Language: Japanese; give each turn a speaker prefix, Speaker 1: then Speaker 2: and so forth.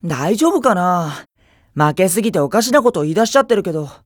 Speaker 1: 大丈夫かな。負けすぎておかしなこと言い出しちゃってるけど。